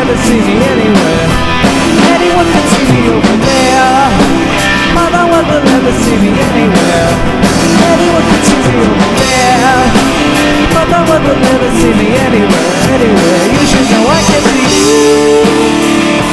ever see me anywhere. Anyone can see me over there, but no one will ever see me anywhere. Anyone can see me over there, but no one will ever see me anywhere. Anywhere, you should know I can see you.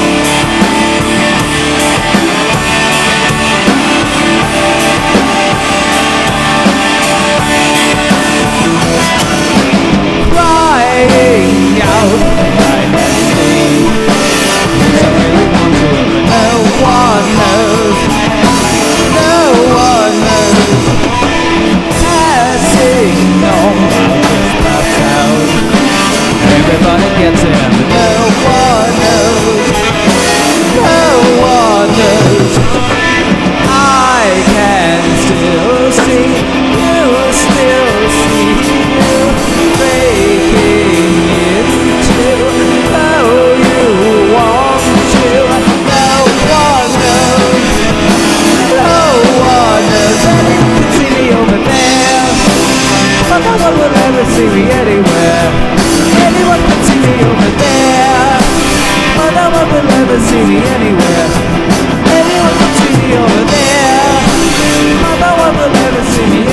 Everybody gets it, but no one knows. No one knows. I can still see you, still see you breaking into oh you want to. No one knows. No one knows. Anyone can see me over there, but no one will ever see me anywhere. Anyone can see me over there, but no one will ever see me anywhere. Anyone can see me over there, but no one will ever see me